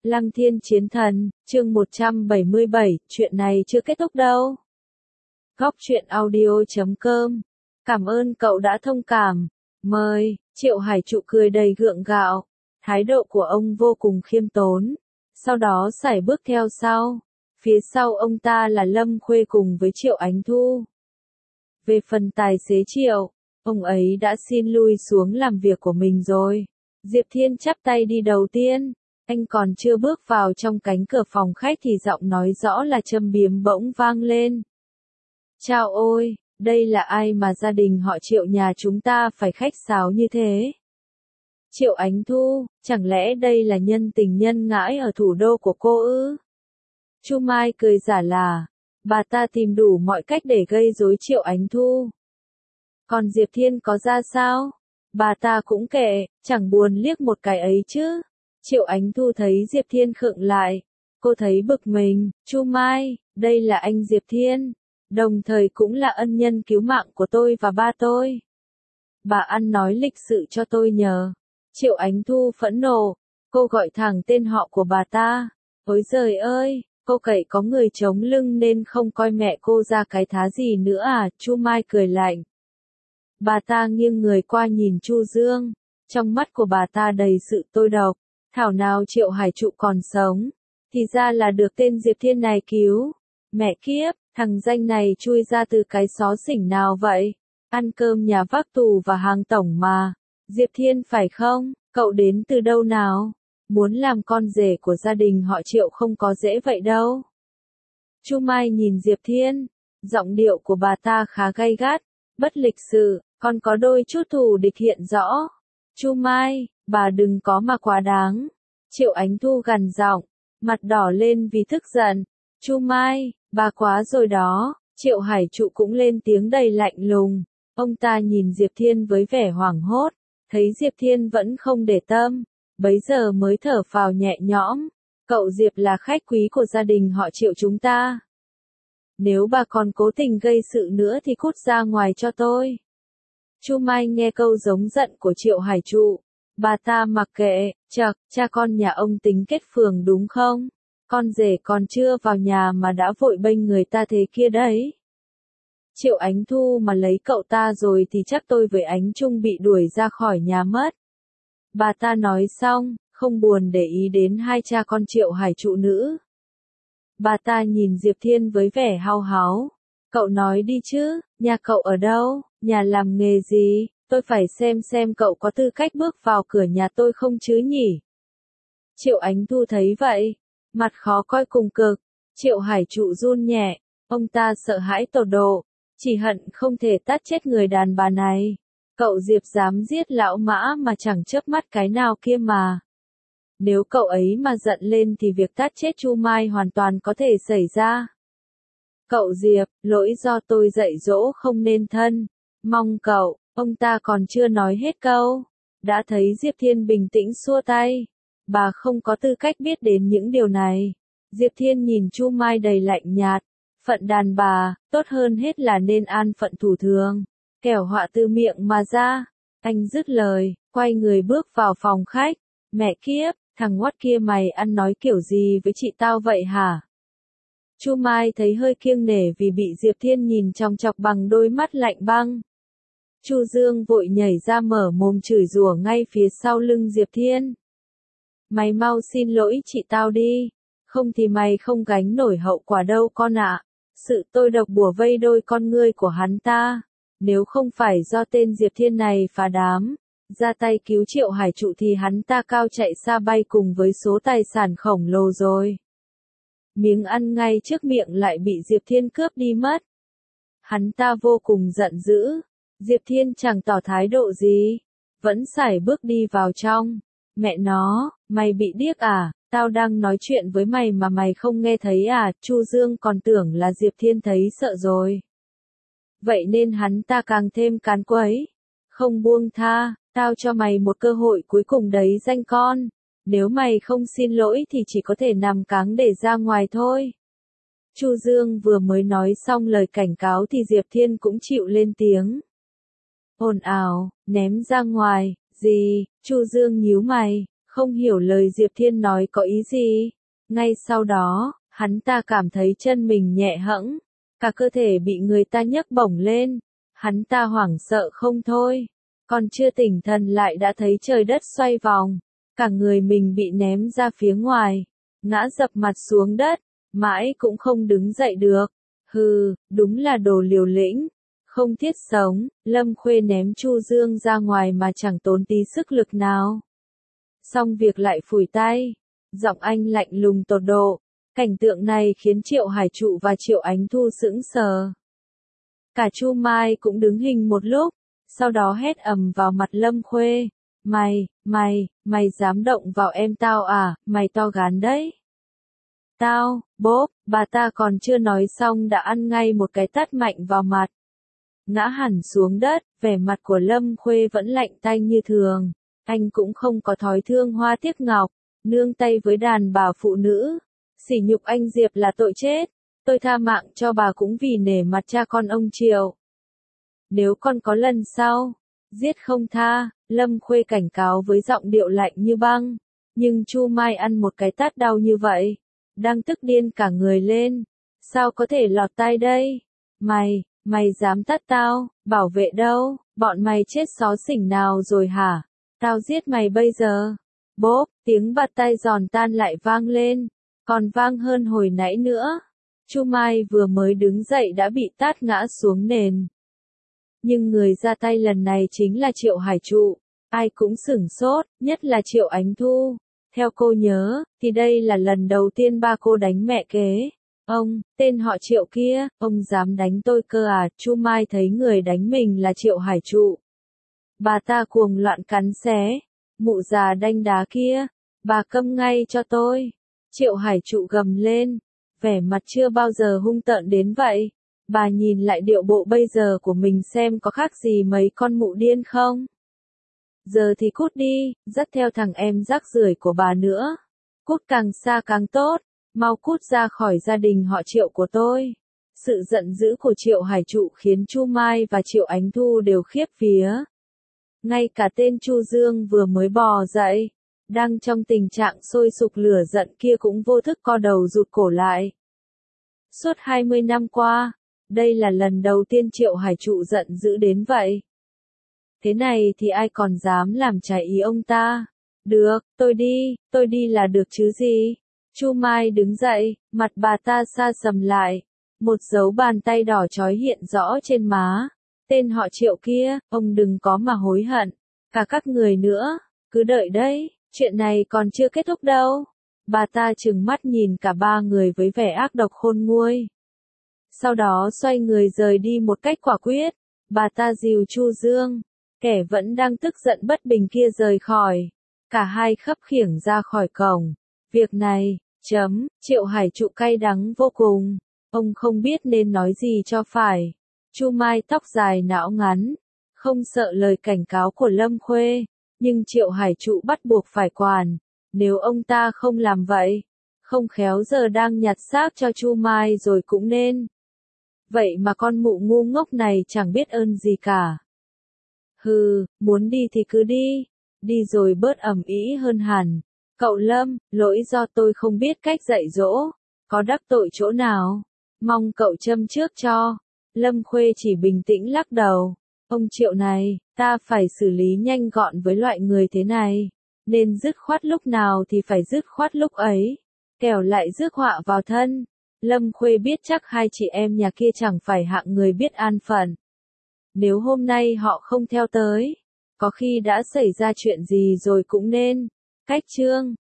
Lăng Thiên Chiến Thần, chương 177, chuyện này chưa kết thúc đâu. Góc truyện audio.com. Cảm ơn cậu đã thông cảm. Mời, Triệu Hải Trụ cười đầy gượng gạo. Thái độ của ông vô cùng khiêm tốn. Sau đó sải bước theo sau. Phía sau ông ta là Lâm Khuê cùng với Triệu Ánh Thu. Về phần tài xế Triệu, ông ấy đã xin lui xuống làm việc của mình rồi. Diệp Thiên chắp tay đi đầu tiên. Anh còn chưa bước vào trong cánh cửa phòng khách thì giọng nói rõ là châm biếm bỗng vang lên. Chao ôi, đây là ai mà gia đình họ Triệu nhà chúng ta phải khách sáo như thế? Triệu Ánh Thu, chẳng lẽ đây là nhân tình nhân ngãi ở thủ đô của cô ư? Chu Mai cười giả là, bà ta tìm đủ mọi cách để gây rối Triệu Ánh Thu. Còn Diệp Thiên có ra sao? Bà ta cũng kệ, chẳng buồn liếc một cái ấy chứ. Triệu Ánh Thu thấy Diệp Thiên khựng lại. Cô thấy bực mình, Chu Mai, đây là anh Diệp Thiên. Đồng thời cũng là ân nhân cứu mạng của tôi và ba tôi. Bà ăn nói lịch sự cho tôi nhờ. Triệu Ánh Thu phẫn nộ. Cô gọi thẳng tên họ của bà ta. Ôi giời ơi, cô cậy có người chống lưng nên không coi mẹ cô ra cái thá gì nữa à? Chu Mai cười lạnh. Bà ta nghiêng người qua nhìn Chu Dương. Trong mắt của bà ta đầy sự tôi độc. Thảo nào Triệu Hải Trụ còn sống. Thì ra là được tên Diệp Thiên này cứu. Mẹ kiếp, thằng danh này chui ra từ cái xó xỉnh nào vậy? Ăn cơm nhà vác tù và hàng tổng mà. Diệp Thiên phải không? Cậu đến từ đâu nào? Muốn làm con rể của gia đình họ Triệu không có dễ vậy đâu. Chu Mai nhìn Diệp Thiên. Giọng điệu của bà ta khá gay gắt. Bất lịch sự, còn có đôi chút thù địch hiện rõ. Chu Mai, bà đừng có mà quá đáng. Triệu Ánh Thu gằn giọng, mặt đỏ lên vì tức giận. Chu Mai, bà quá rồi đó. Triệu Hải Trụ cũng lên tiếng đầy lạnh lùng. Ông ta nhìn Diệp Thiên với vẻ hoảng hốt, thấy Diệp Thiên vẫn không để tâm, bấy giờ mới thở phào nhẹ nhõm. Cậu Diệp là khách quý của gia đình họ Triệu chúng ta. Nếu bà còn cố tình gây sự nữa thì cút ra ngoài cho tôi. Chu Mai nghe câu giống giận của Triệu Hải Trụ. Bà ta mặc kệ, chậc, cha con nhà ông tính kết phường đúng không? Con rể còn chưa vào nhà mà đã vội bênh người ta thế kia đấy. Triệu Ánh Thu mà lấy cậu ta rồi thì chắc tôi với Ánh Trung bị đuổi ra khỏi nhà mất. Bà ta nói xong, không buồn để ý đến hai cha con Triệu Hải Trụ nữ. Bà ta nhìn Diệp Thiên với vẻ hao háo. Cậu nói đi chứ, nhà cậu ở đâu, nhà làm nghề gì, tôi phải xem cậu có tư cách bước vào cửa nhà tôi không chứ nhỉ. Triệu Ánh Thu thấy vậy, mặt khó coi cùng cực. Triệu Hải Trụ run nhẹ, ông ta sợ hãi tột độ, chỉ hận không thể tát chết người đàn bà này. Cậu Diệp dám giết lão Mã mà chẳng chớp mắt cái nào kia mà. Nếu cậu ấy mà giận lên thì việc tát chết Chu Mai hoàn toàn có thể xảy ra. Cậu Diệp, lỗi do tôi dạy dỗ không nên thân. Mong cậu, ông ta còn chưa nói hết câu. Đã thấy Diệp Thiên bình tĩnh xua tay. Bà không có tư cách biết đến những điều này. Diệp Thiên nhìn Chu Mai đầy lạnh nhạt. Phận đàn bà, tốt hơn hết là nên an phận thủ thường. Kẻo họa từ miệng mà ra. Anh dứt lời, quay người bước vào phòng khách. Mẹ kiếp, thằng ngoắt kia mày ăn nói kiểu gì với chị tao vậy hả? Chu Mai thấy hơi kiêng nể vì bị Diệp Thiên nhìn chòng chọc bằng đôi mắt lạnh băng. Chu Dương vội nhảy ra mở mồm chửi rủa ngay phía sau lưng Diệp Thiên. Mày mau xin lỗi chị tao đi, không thì mày không gánh nổi hậu quả đâu con ạ. Sự tôi độc bủa vây đôi con ngươi của hắn ta. Nếu không phải do tên Diệp Thiên này phá đám, ra tay cứu Triệu Hải Trụ thì hắn ta cao chạy xa bay cùng với số tài sản khổng lồ rồi. Miếng ăn ngay trước miệng lại bị Diệp Thiên cướp đi mất. Hắn ta vô cùng giận dữ. Diệp Thiên chẳng tỏ thái độ gì, vẫn sải bước đi vào trong. Mẹ nó, mày bị điếc à, tao đang nói chuyện với mày mà mày không nghe thấy à? Chu Dương còn tưởng là Diệp Thiên thấy sợ rồi. Vậy nên hắn ta càng thêm càn quấy. Không buông tha, tao cho mày một cơ hội cuối cùng đấy danh con. Nếu mày không xin lỗi thì chỉ có thể nằm cáng để ra ngoài thôi. Chu Dương vừa mới nói xong lời cảnh cáo thì Diệp Thiên cũng chịu lên tiếng. Ồn ào, ném ra ngoài, gì? Chu Dương nhíu mày, không hiểu lời Diệp Thiên nói có ý gì. Ngay sau đó, hắn ta cảm thấy chân mình nhẹ hẫng, cả cơ thể bị người ta nhấc bổng lên. Hắn ta hoảng sợ không thôi, còn chưa tỉnh thần lại đã thấy trời đất xoay vòng, cả người mình bị ném ra phía ngoài, ngã dập mặt xuống đất, mãi cũng không đứng dậy được. Hừ, đúng là đồ liều lĩnh, không thiết sống. Lâm Khuê ném Chu Dương ra ngoài mà chẳng tốn tí sức lực nào. Xong việc lại phủi tay, giọng anh lạnh lùng tột độ. Cảnh tượng này khiến Triệu Hải Trụ và Triệu Ánh Thu sững sờ. Cả Chu Mai cũng đứng hình một lúc, sau đó hét ầm vào mặt Lâm Khuê. Mày dám động vào em tao à, mày to gan đấy. Tao, bốp, bà ta còn chưa nói xong đã ăn ngay một cái tát mạnh vào mặt. Ngã hẳn xuống đất, vẻ mặt của Lâm Khuê vẫn lạnh tanh như thường. Anh cũng không có thói thương hoa tiếc ngọc, nương tay với đàn bà phụ nữ. Sỉ nhục anh Diệp là tội chết. Tôi tha mạng cho bà cũng vì nể mặt cha con ông Triệu. Nếu con có lần sau, giết không tha. Lâm Khuê cảnh cáo với giọng điệu lạnh như băng. Nhưng Chu Mai ăn một cái tát đau như vậy, đang tức điên cả người lên. Sao có thể lọt tai đây? Mày dám tát tao, bảo vệ đâu, bọn mày chết xó xỉnh nào rồi hả? Tao giết mày bây giờ. Bốp, tiếng bạt tay giòn tan lại vang lên, còn vang hơn hồi nãy nữa. Chu Mai vừa mới đứng dậy đã bị tát ngã xuống nền. Nhưng người ra tay lần này chính là Triệu Hải Trụ. Ai cũng sửng sốt, nhất là Triệu Ánh Thu. Theo cô nhớ, thì đây là lần đầu tiên ba cô đánh mẹ kế. Ông, tên họ Triệu kia, ông dám đánh tôi cơ à? Chu Mai thấy người đánh mình là Triệu Hải Trụ. Bà ta cuồng loạn cắn xé. Mụ già đanh đá kia, bà câm ngay cho tôi. Triệu Hải Trụ gầm lên, vẻ mặt chưa bao giờ hung tợn đến vậy. Bà nhìn lại điệu bộ bây giờ của mình xem có khác gì mấy con mụ điên không? Giờ thì cút đi, dắt theo thằng em rác rưởi của bà nữa. Cút càng xa càng tốt, mau cút ra khỏi gia đình họ Triệu của tôi. Sự giận dữ của Triệu Hải Trụ khiến Chu Mai và Triệu Ánh Thu đều khiếp vía. Ngay cả tên Chu Dương vừa mới bò dậy, đang trong tình trạng sôi sục lửa giận kia cũng vô thức co đầu rụt cổ lại. Suốt 20 năm qua, đây là lần đầu tiên Triệu Hải Trụ giận dữ đến vậy. Thế này thì ai còn dám làm trái ý ông ta? Được, tôi đi là được chứ gì? Chu Mai đứng dậy, mặt bà ta sa sầm lại. Một dấu bàn tay đỏ chói hiện rõ trên má. Tên họ Triệu kia, ông đừng có mà hối hận. Cả các người nữa, cứ đợi đấy, chuyện này còn chưa kết thúc đâu. Bà ta trừng mắt nhìn cả ba người với vẻ ác độc khôn nguôi. Sau đó xoay người rời đi một cách quả quyết. Bà ta dìu Chu Dương, kẻ vẫn đang tức giận bất bình kia rời khỏi. Cả hai khấp khiễng ra khỏi cổng. Việc này, Triệu Hải Trụ cay đắng vô cùng. Ông không biết nên nói gì cho phải. Chu Mai tóc dài não ngắn, không sợ lời cảnh cáo của Lâm Khuê, nhưng Triệu Hải Trụ bắt buộc phải quản. Nếu ông ta không làm vậy, không khéo giờ đang nhặt xác cho Chu Mai rồi cũng nên. Vậy mà con mụ ngu ngốc này chẳng biết ơn gì cả. Hừ, muốn đi thì cứ đi rồi bớt ầm ĩ hơn hẳn. Cậu Lâm, lỗi do tôi không biết cách dạy dỗ, có đắc tội chỗ nào, mong cậu châm trước cho. Lâm Khuê chỉ bình tĩnh lắc đầu. Ông Triệu này, ta phải xử lý nhanh gọn với loại người thế này. Nên dứt khoát lúc nào thì phải dứt khoát lúc ấy. Kẻo lại rước họa vào thân. Lâm Khuê biết chắc hai chị em nhà kia chẳng phải hạng người biết an phận. Nếu hôm nay họ không theo tới, có khi đã xảy ra chuyện gì rồi cũng nên. Cách chương